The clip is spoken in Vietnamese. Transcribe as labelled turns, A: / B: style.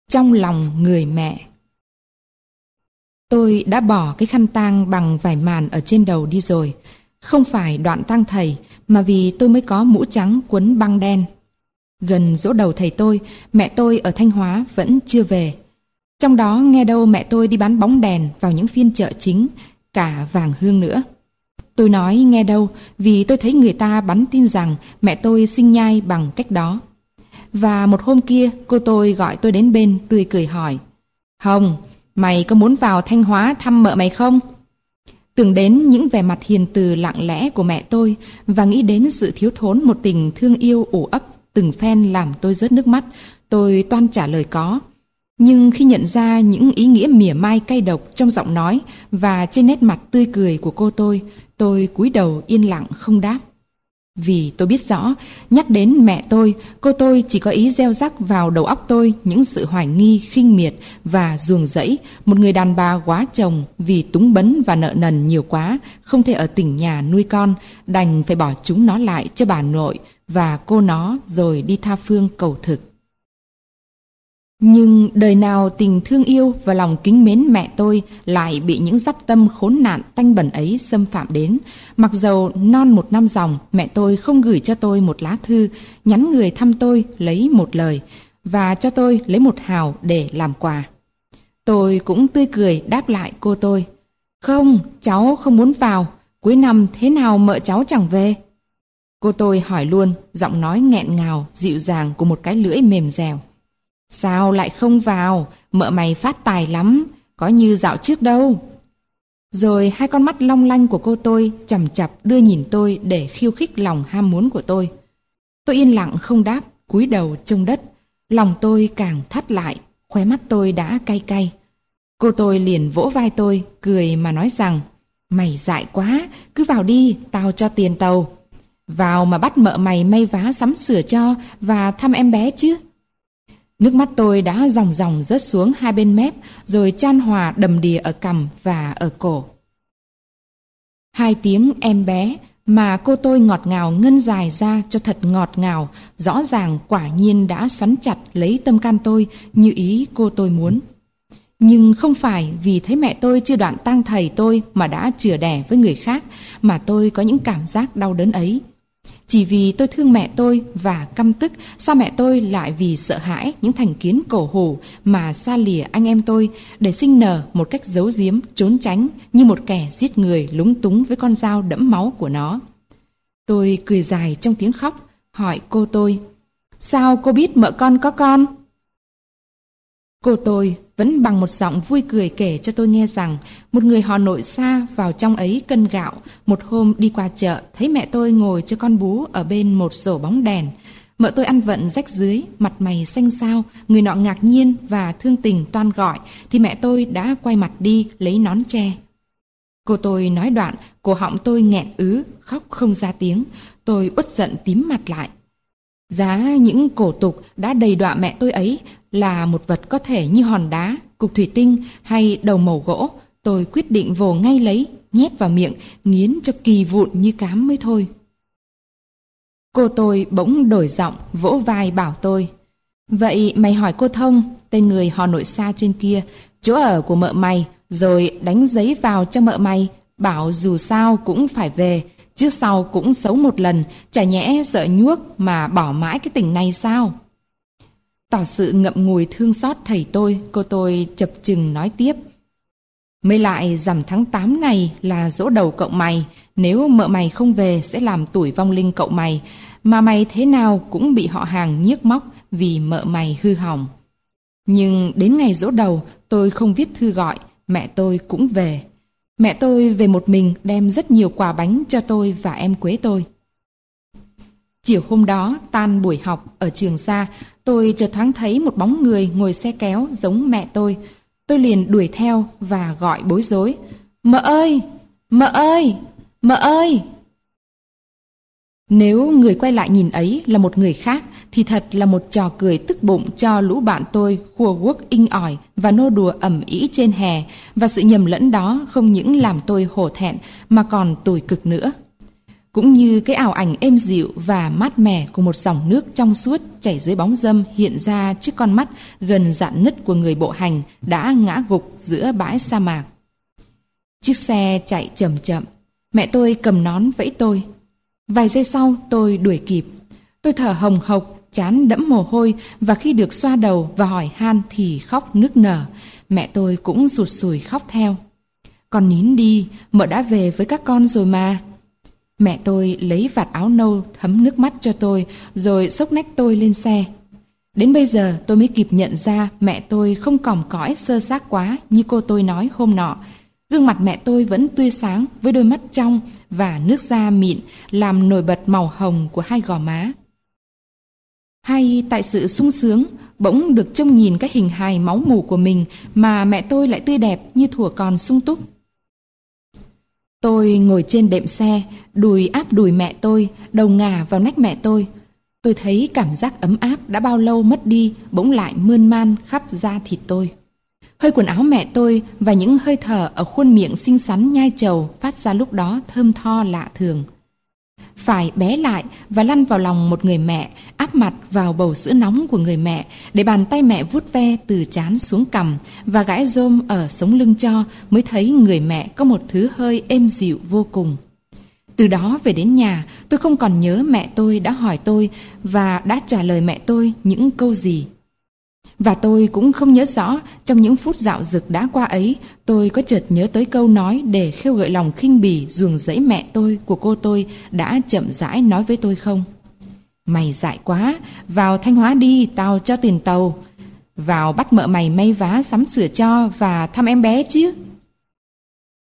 A: Trong lòng người mẹ. Tôi đã bỏ cái khăn tang bằng vải màn ở trên đầu đi rồi. Không phải đoạn tang thầy, mà vì tôi mới có mũ trắng quấn băng đen. Gần giỗ đầu thầy tôi, mẹ tôi ở Thanh Hóa vẫn chưa về. Trong đó nghe đâu mẹ tôi đi bán bóng đèn vào những phiên chợ chính, cả vàng hương nữa. Tôi nói nghe đâu vì tôi thấy người ta bắn tin rằng mẹ tôi sinh nhai bằng cách đó. Và một hôm kia cô tôi gọi tôi đến bên tươi cười hỏi: Hồng, mày có muốn vào Thanh Hóa thăm mợ mày không? Tưởng đến những vẻ mặt hiền từ lặng lẽ của mẹ tôi và nghĩ đến sự thiếu thốn một tình thương yêu ủ ấp từng phen làm tôi rớt nước mắt, tôi toan trả lời có. Nhưng khi nhận ra những ý nghĩa mỉa mai cay độc trong giọng nói và trên nét mặt tươi cười của cô tôi cúi đầu yên lặng không đáp. Vì tôi biết rõ, nhắc đến mẹ tôi, cô tôi chỉ có ý gieo rắc vào đầu óc tôi những sự hoài nghi, khinh miệt và ruồng rẫy một người đàn bà quá chồng vì túng bấn và nợ nần nhiều quá, không thể ở tỉnh nhà nuôi con, đành phải bỏ chúng nó lại cho bà nội và cô nó rồi đi tha phương cầu thực. Nhưng đời nào tình thương yêu và lòng kính mến mẹ tôi lại bị những dắp tâm khốn nạn tanh bẩn ấy xâm phạm đến. Mặc dầu non một năm dòng, mẹ tôi không gửi cho tôi một lá thư, nhắn người thăm tôi lấy một lời, và cho tôi lấy một hào để làm quà. Tôi cũng tươi cười đáp lại cô tôi: Không, cháu không muốn vào, cuối năm thế nào mợ cháu chẳng về? Cô tôi hỏi luôn, giọng nói nghẹn ngào, dịu dàng của một cái lưỡi mềm dẻo: Sao lại không vào? Mợ mày phát tài lắm, có như dạo trước đâu. Rồi hai con mắt long lanh của cô tôi chằm chằm đưa nhìn tôi để khiêu khích lòng ham muốn của tôi. Tôi yên lặng không đáp, cúi đầu trông đất. Lòng tôi càng thắt lại, khóe mắt tôi đã cay cay. Cô tôi liền vỗ vai tôi, cười mà nói rằng: Mày dại quá, cứ vào đi, tao cho tiền tàu. Vào mà bắt mợ mày may vá sắm sửa cho và thăm em bé chứ. Nước mắt tôi đã ròng ròng rớt xuống hai bên mép, rồi chan hòa đầm đìa ở cằm và ở cổ. Hai tiếng em bé mà cô tôi ngọt ngào ngân dài ra cho thật ngọt ngào, rõ ràng quả nhiên đã xoắn chặt lấy tâm can tôi như ý cô tôi muốn. Nhưng không phải vì thấy mẹ tôi chưa đoạn tang thầy tôi mà đã chừa đẻ với người khác mà tôi có những cảm giác đau đớn ấy. Chỉ vì tôi thương mẹ tôi và căm tức sao mẹ tôi lại vì sợ hãi những thành kiến cổ hủ mà xa lìa anh em tôi để sinh nở một cách giấu giếm, trốn tránh như một kẻ giết người lúng túng với con dao đẫm máu của nó. Tôi cười dài trong tiếng khóc, hỏi cô tôi: Sao cô biết mợ con có con? Cô tôi vẫn bằng một giọng vui cười kể cho tôi nghe rằng một người họ Nội xa vào trong ấy cân gạo, một hôm đi qua chợ thấy mẹ tôi ngồi cho con bú ở bên một rổ bóng đèn. Mợ tôi ăn vận rách rưới, mặt mày xanh xao, người nọ ngạc nhiên và thương tình toan gọi thì mẹ tôi đã quay mặt đi lấy nón che. Cô tôi nói đoạn, cổ họng tôi nghẹn ứ, khóc không ra tiếng. Tôi uất giận tím mặt lại. Giá những cổ tục đã đầy đọa mẹ tôi ấy là một vật có thể như hòn đá, cục thủy tinh hay đầu mẩu gỗ, tôi quyết định vồ ngay lấy, nhét vào miệng, nghiến cho kỳ vụn như cám mới thôi. Cô tôi bỗng đổi giọng, vỗ vai bảo tôi: Vậy mày hỏi cô Thông, tên người họ Nội xa trên kia, chỗ ở của mợ mày, rồi đánh giấy vào cho mợ mày, bảo dù sao cũng phải về, trước sau cũng xấu một lần, chả nhẽ sợ nhuốc mà bỏ mãi cái tình này sao? Tỏ sự ngậm ngùi thương xót thầy tôi, cô tôi chập chừng nói tiếp: Mới lại rằm tháng 8 này là giỗ đầu cậu mày, nếu mợ mày không về sẽ làm tủi vong linh cậu mày, mà mày thế nào cũng bị họ hàng nhiếc móc vì mợ mày hư hỏng. Nhưng đến ngày giỗ đầu tôi không viết thư gọi, mẹ tôi cũng về. Mẹ tôi về một mình đem rất nhiều quà bánh cho tôi và em Quế tôi. Chiều hôm đó tan buổi học ở trường xa, tôi chợt thoáng thấy một bóng người ngồi xe kéo giống mẹ tôi. Tôi liền đuổi theo và gọi bối rối: Mợ ơi! Mợ ơi! Mợ ơi! Nếu người quay lại nhìn ấy là một người khác thì thật là một trò cười tức bụng cho lũ bạn tôi khua guốc inh ỏi và nô đùa ầm ĩ trên hè, và sự nhầm lẫn đó không những làm tôi hổ thẹn mà còn tủi cực nữa. cũng như cái ảo ảnh êm dịu và mát mẻ của một dòng nước trong suốt chảy dưới bóng râm hiện ra trước con mắt gần rạn nứt của người bộ hành đã ngã gục giữa bãi sa mạc. Chiếc xe chạy chậm chậm, mẹ tôi cầm nón vẫy tôi. Vài giây sau tôi đuổi kịp. Tôi thở hồng hộc, trán đẫm mồ hôi, và khi được xoa đầu và hỏi han thì khóc nức nở. Mẹ tôi cũng rụt rùi khóc theo. Con nín đi, mợ đã về với các con rồi mà. Mẹ tôi lấy vạt áo nâu thấm nước mắt cho tôi, rồi xốc nách tôi lên xe. Đến bây giờ tôi mới kịp nhận ra mẹ tôi không còm cõi xơ xác quá như cô tôi nói hôm nọ. Gương mặt mẹ tôi vẫn tươi sáng với đôi mắt trong và nước da mịn làm nổi bật màu hồng của hai gò má. Hay tại sự sung sướng bỗng được trông nhìn cái hình hài máu mủ của mình mà mẹ tôi lại tươi đẹp như thuở còn sung túc. Tôi ngồi trên đệm xe, đùi áp đùi mẹ tôi, đầu ngả vào nách mẹ tôi. Tôi thấy cảm giác ấm áp đã bao lâu mất đi bỗng lại mơn man khắp da thịt tôi. Hơi quần áo mẹ tôi và những hơi thở ở khuôn miệng xinh xắn nhai trầu phát ra lúc đó thơm tho lạ thường. Phải bé lại và lăn vào lòng một người mẹ, áp mặt vào bầu sữa nóng của người mẹ, để bàn tay mẹ vuốt ve từ trán xuống cằm và gãi rôm ở sống lưng cho, mới thấy người mẹ có một thứ hơi êm dịu vô cùng. Từ đó về đến nhà, tôi không còn nhớ mẹ tôi đã hỏi tôi và đã trả lời mẹ tôi những câu gì. Và tôi cũng không nhớ rõ trong những phút dạo dực đã qua ấy, tôi có chợt nhớ tới câu nói để khêu gợi lòng khinh bỉ ruồng rẫy mẹ tôi của cô tôi đã chậm rãi nói với tôi không. Mày dại quá, vào Thanh Hóa đi, tao cho tiền tàu. Vào bắt mợ mày may vá sắm sửa cho và thăm em bé chứ.